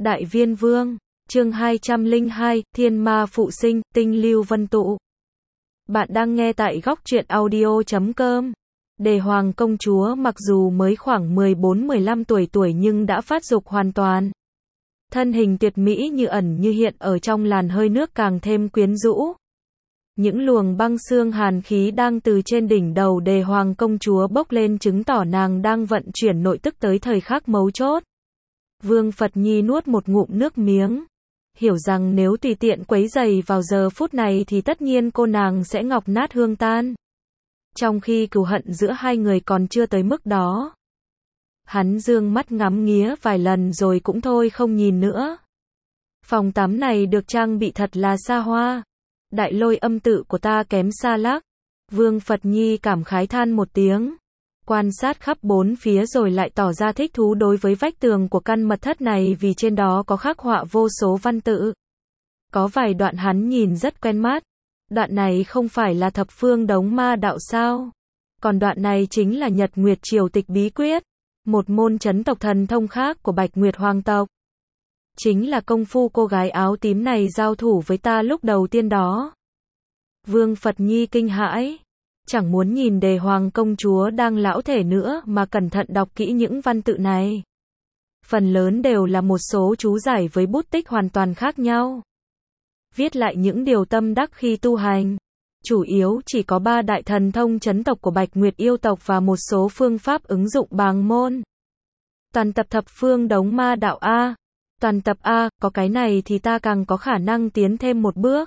Đại Viên Vương, chương 202, Thiên Ma Phụ Sinh, Tinh Lưu Vân Tụ. Bạn đang nghe tại góc truyện audio.com. Đề Hoàng công chúa mặc dù mới khoảng 14-15 tuổi nhưng đã phát dục hoàn toàn. Thân hình tuyệt mỹ như ẩn như hiện ở trong làn hơi nước càng thêm quyến rũ. Những luồng băng xương hàn khí đang từ trên đỉnh đầu Đề Hoàng công chúa bốc lên chứng tỏ nàng đang vận chuyển nội tức tới thời khắc mấu chốt. Vương Phật Nhi nuốt một ngụm nước miếng. Hiểu rằng nếu tùy tiện quấy rầy vào giờ phút này thì tất nhiên cô nàng sẽ ngọc nát hương tan. Trong khi cừu hận giữa hai người còn chưa tới mức đó. Hắn dương mắt ngắm nghía vài lần rồi cũng thôi không nhìn nữa. Phòng tắm này được trang bị thật là xa hoa. Đại Lôi âm tự của ta kém xa lắc. Vương Phật Nhi cảm khái than một tiếng. Quan sát khắp bốn phía rồi lại tỏ ra thích thú đối với vách tường của căn mật thất này vì trên đó có khắc họa vô số văn tự. Có vài đoạn hắn nhìn rất quen mắt. Đoạn này không phải là thập phương đống ma đạo sao? Còn đoạn này chính là Nhật Nguyệt Triều Tịch Bí Quyết, một môn chấn tộc thần thông khác của Bạch Nguyệt Hoàng tộc. Chính là công phu cô gái áo tím này giao thủ với ta lúc đầu tiên đó. Vương Phật Nhi kinh hãi. Chẳng muốn nhìn Đề Hoàng công chúa đang lão thể nữa mà cẩn thận đọc kỹ những văn tự này. Phần lớn đều là một số chú giải với bút tích hoàn toàn khác nhau. Viết lại những điều tâm đắc khi tu hành. Chủ yếu chỉ có 3 đại thần thông chấn tộc của Bạch Nguyệt yêu tộc và một số phương pháp ứng dụng bàng môn. Toàn tập thập phương đống ma đạo A. Toàn tập A, có cái này thì ta càng có khả năng tiến thêm một bước.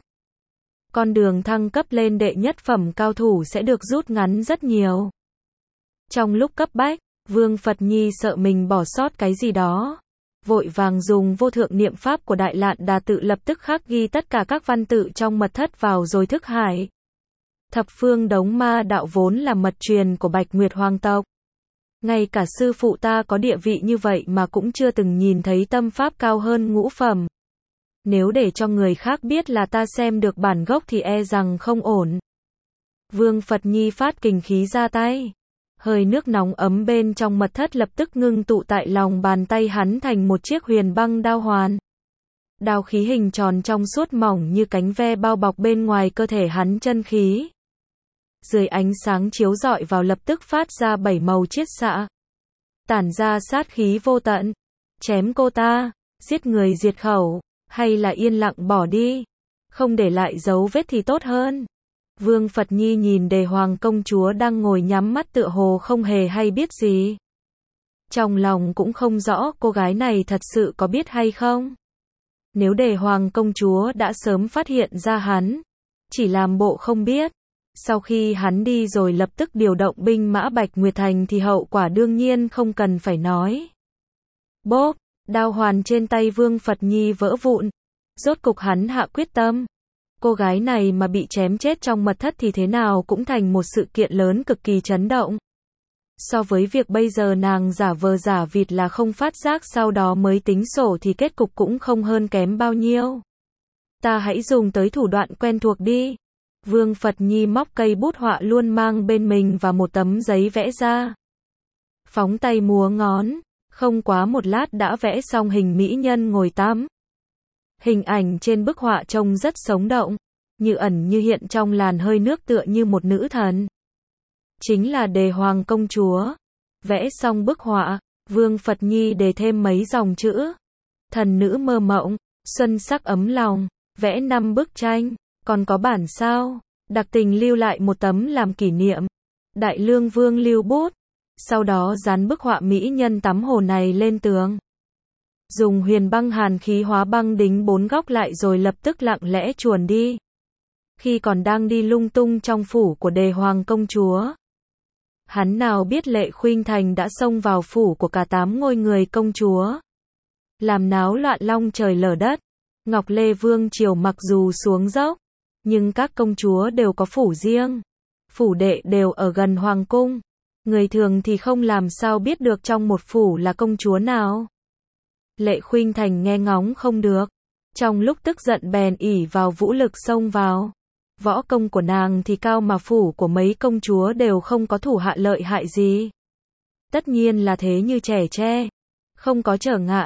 Con đường thăng cấp lên đệ nhất phẩm cao thủ sẽ được rút ngắn rất nhiều. Trong lúc cấp bách, Vương Phật Nhi sợ mình bỏ sót cái gì đó. Vội vàng dùng vô thượng niệm pháp của Đại Lạn Đà tự lập tức khắc ghi tất cả các văn tự trong mật thất vào rồi thức hải. Thập phương đống ma đạo vốn là mật truyền của Bạch Nguyệt Hoàng tộc. Ngay cả sư phụ ta có địa vị như vậy mà cũng chưa từng nhìn thấy tâm pháp cao hơn ngũ phẩm. Nếu để cho người khác biết là ta xem được bản gốc thì e rằng không ổn. Vương Phật Nhi phát kình khí ra tay. Hơi nước nóng ấm bên trong mật thất lập tức ngưng tụ tại lòng bàn tay hắn thành một chiếc huyền băng đao hoàn. Đao khí hình tròn trong suốt mỏng như cánh ve bao bọc bên ngoài cơ thể hắn chân khí. Dưới ánh sáng chiếu rọi vào lập tức phát ra 7 màu chiết xạ. Tản ra sát khí vô tận. Chém cô ta, giết người diệt khẩu. Hay là yên lặng bỏ đi, không để lại dấu vết thì tốt hơn. Vương Phật Nhi nhìn Đề Hoàng công chúa đang ngồi nhắm mắt tựa hồ không hề hay biết gì. Trong lòng cũng không rõ cô gái này thật sự có biết hay không. Nếu Đề Hoàng công chúa đã sớm phát hiện ra hắn, chỉ làm bộ không biết. Sau khi hắn đi rồi lập tức điều động binh mã Bạch Nguyệt Thành thì hậu quả đương nhiên không cần phải nói. Bốp! Đao hoàn trên tay Vương Phật Nhi vỡ vụn. Rốt cục hắn hạ quyết tâm. Cô gái này mà bị chém chết trong mật thất thì thế nào cũng thành một sự kiện lớn cực kỳ chấn động. So với việc bây giờ nàng giả vờ giả vịt là không phát giác sau đó mới tính sổ thì kết cục cũng không hơn kém bao nhiêu. Ta hãy dùng tới thủ đoạn quen thuộc đi. Vương Phật Nhi móc cây bút họa luôn mang bên mình và một tấm giấy vẽ ra. Phóng tay múa ngón. Không quá một lát đã vẽ xong hình mỹ nhân ngồi tắm. Hình ảnh trên bức họa trông rất sống động, như ẩn như hiện trong làn hơi nước tựa như một nữ thần. Chính là Đề Hoàng công chúa. Vẽ xong bức họa, Vương Phật Nhi đề thêm mấy dòng chữ. Thần nữ mơ mộng, xuân sắc ấm lòng, vẽ 5 bức tranh, còn có bản sao, đặc tình lưu lại một tấm làm kỷ niệm. Đại Lương Vương lưu bút. Sau đó dán bức họa mỹ nhân tắm hồ này lên tường. Dùng huyền băng hàn khí hóa băng đính 4 góc lại rồi lập tức lặng lẽ chuồn đi. Khi còn đang đi lung tung trong phủ của Đề Hoàng công chúa. Hắn nào biết Lệ Khuynh Thành đã xông vào phủ của cả 8 ngôi người công chúa. Làm náo loạn long trời lở đất. Ngọc Lê Vương triều mặc dù xuống dốc. Nhưng các công chúa đều có phủ riêng. Phủ đệ đều ở gần Hoàng cung. Người thường thì không làm sao biết được trong một phủ là công chúa nào. Lệ Khuynh Thành nghe ngóng không được. Trong lúc tức giận bèn ỷ vào vũ lực xông vào. Võ công của nàng thì cao mà phủ của mấy công chúa đều không có thủ hạ lợi hại gì. Tất nhiên là thế như trẻ tre. Không có trở ngại.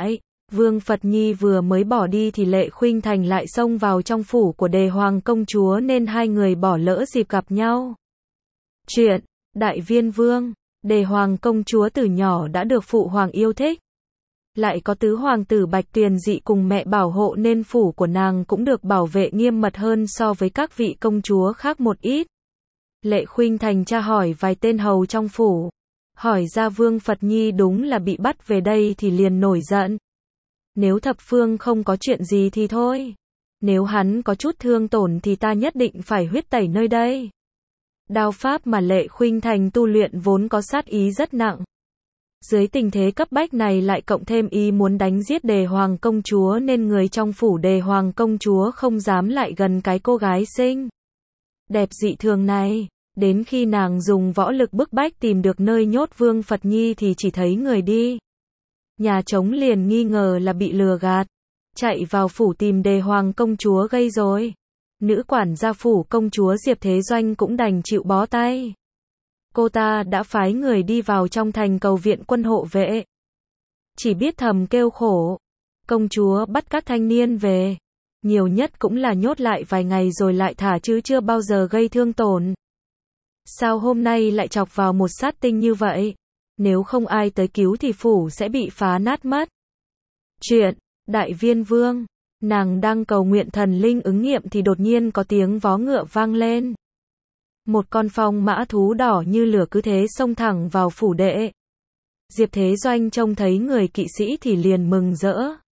Vương Phật Nhi vừa mới bỏ đi thì Lệ Khuynh Thành lại xông vào trong phủ của Đề Hoàng công chúa nên hai người bỏ lỡ dịp gặp nhau. Chuyện Đại Viên Vương. Đề Hoàng công chúa từ nhỏ đã được phụ hoàng yêu thích. Lại có tứ hoàng tử Bạch Tuyền Dị cùng mẹ bảo hộ nên phủ của nàng cũng được bảo vệ nghiêm mật hơn so với các vị công chúa khác một ít. Lệ Khuynh Thành tra hỏi vài tên hầu trong phủ. Hỏi ra Vương Phật Nhi đúng là bị bắt về đây thì liền nổi giận. Nếu thập phương không có chuyện gì thì thôi. Nếu hắn có chút thương tổn thì ta nhất định phải huyết tẩy nơi đây. Đao pháp mà Lệ Khuynh Thành tu luyện vốn có sát ý rất nặng. Dưới tình thế cấp bách này lại cộng thêm ý muốn đánh giết Đề Hoàng công chúa nên người trong phủ Đề Hoàng công chúa không dám lại gần cái cô gái xinh đẹp dị thường này. Đến khi nàng dùng võ lực bức bách tìm được nơi nhốt Vương Phật Nhi thì chỉ thấy người đi nhà trống liền nghi ngờ là bị lừa gạt. Chạy vào phủ tìm Đề Hoàng công chúa gây rối. Nữ quản gia phủ công chúa Diệp Thế Doanh cũng đành chịu bó tay. Cô ta đã phái người đi vào trong thành cầu viện quân hộ vệ. Chỉ biết thầm kêu khổ. Công chúa bắt các thanh niên về. Nhiều nhất cũng là nhốt lại vài ngày rồi lại thả chứ chưa bao giờ gây thương tổn. Sao hôm nay lại chọc vào một sát tinh như vậy? Nếu không ai tới cứu thì phủ sẽ bị phá nát mất. Chuyện Đại Viên Vương. Nàng đang cầu nguyện thần linh ứng nghiệm thì đột nhiên có tiếng vó ngựa vang lên. Một con phong mã thú đỏ như lửa cứ thế xông thẳng vào phủ đệ. Diệp Thế Doanh trông thấy người kỵ sĩ thì liền mừng rỡ.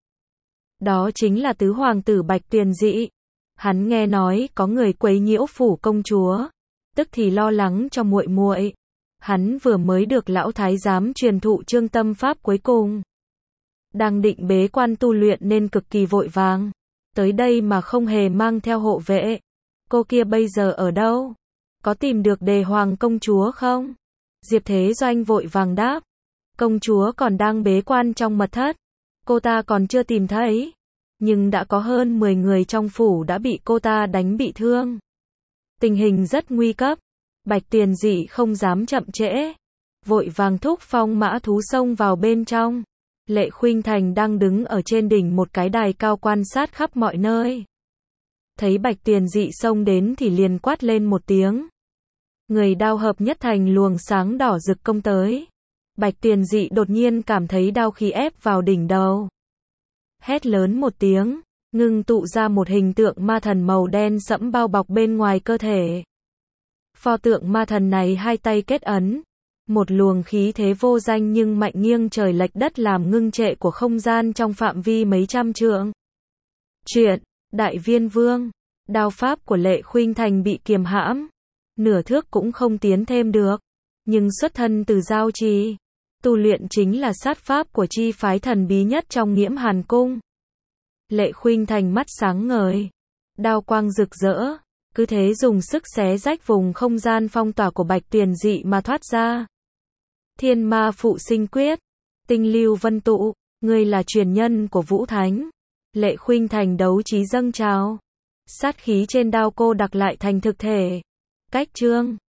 Đó chính là tứ hoàng tử Bạch Tuyền Dị. Hắn nghe nói có người quấy nhiễu phủ công chúa, tức thì lo lắng cho muội muội. Hắn vừa mới được lão thái giám truyền thụ chương tâm pháp cuối cùng. Đang định bế quan tu luyện nên cực kỳ vội vàng. Tới đây mà không hề mang theo hộ vệ. Cô kia bây giờ ở đâu? Có tìm được Đề Hoàng công chúa không? Diệp Thế Doanh vội vàng đáp. Công chúa còn đang bế quan trong mật thất. Cô ta còn chưa tìm thấy. Nhưng đã có hơn 10 người trong phủ đã bị cô ta đánh bị thương. Tình hình rất nguy cấp. Bạch Tuyền Dị không dám chậm trễ. Vội vàng thúc phong mã thú xông vào bên trong. Lệ Khuynh Thành đang đứng ở trên đỉnh một cái đài cao quan sát khắp mọi nơi. Thấy Bạch Tuyền Dị xông đến thì liền quát lên một tiếng. Người đao hợp nhất thành luồng sáng đỏ rực công tới. Bạch Tuyền Dị đột nhiên cảm thấy đao khí ép vào đỉnh đầu. Hét lớn một tiếng, ngưng tụ ra một hình tượng ma thần màu đen sẫm bao bọc bên ngoài cơ thể. Pho tượng ma thần này hai tay kết ấn. Một luồng khí thế vô danh nhưng mạnh nghiêng trời lệch đất làm ngưng trệ của không gian trong phạm vi mấy trăm trượng. Chuyện Đại Viên Vương. Đao pháp của Lệ Khuynh Thành bị kiềm hãm. Nửa thước cũng không tiến thêm được. Nhưng xuất thân từ giao trì. Tu luyện chính là sát pháp của chi phái thần bí nhất trong Nghiễm Hàn Cung. Lệ Khuynh Thành mắt sáng ngời. Đao quang rực rỡ. Cứ thế dùng sức xé rách vùng không gian phong tỏa của Bạch Tuyền Dị mà thoát ra. Thiên ma phụ sinh quyết. Tinh lưu vân tụ. Ngươi là truyền nhân của Vũ Thánh. Lệ Khuynh Thành đấu trí dâng trào. Sát khí trên đao cô đặc lại thành thực thể. Cách chương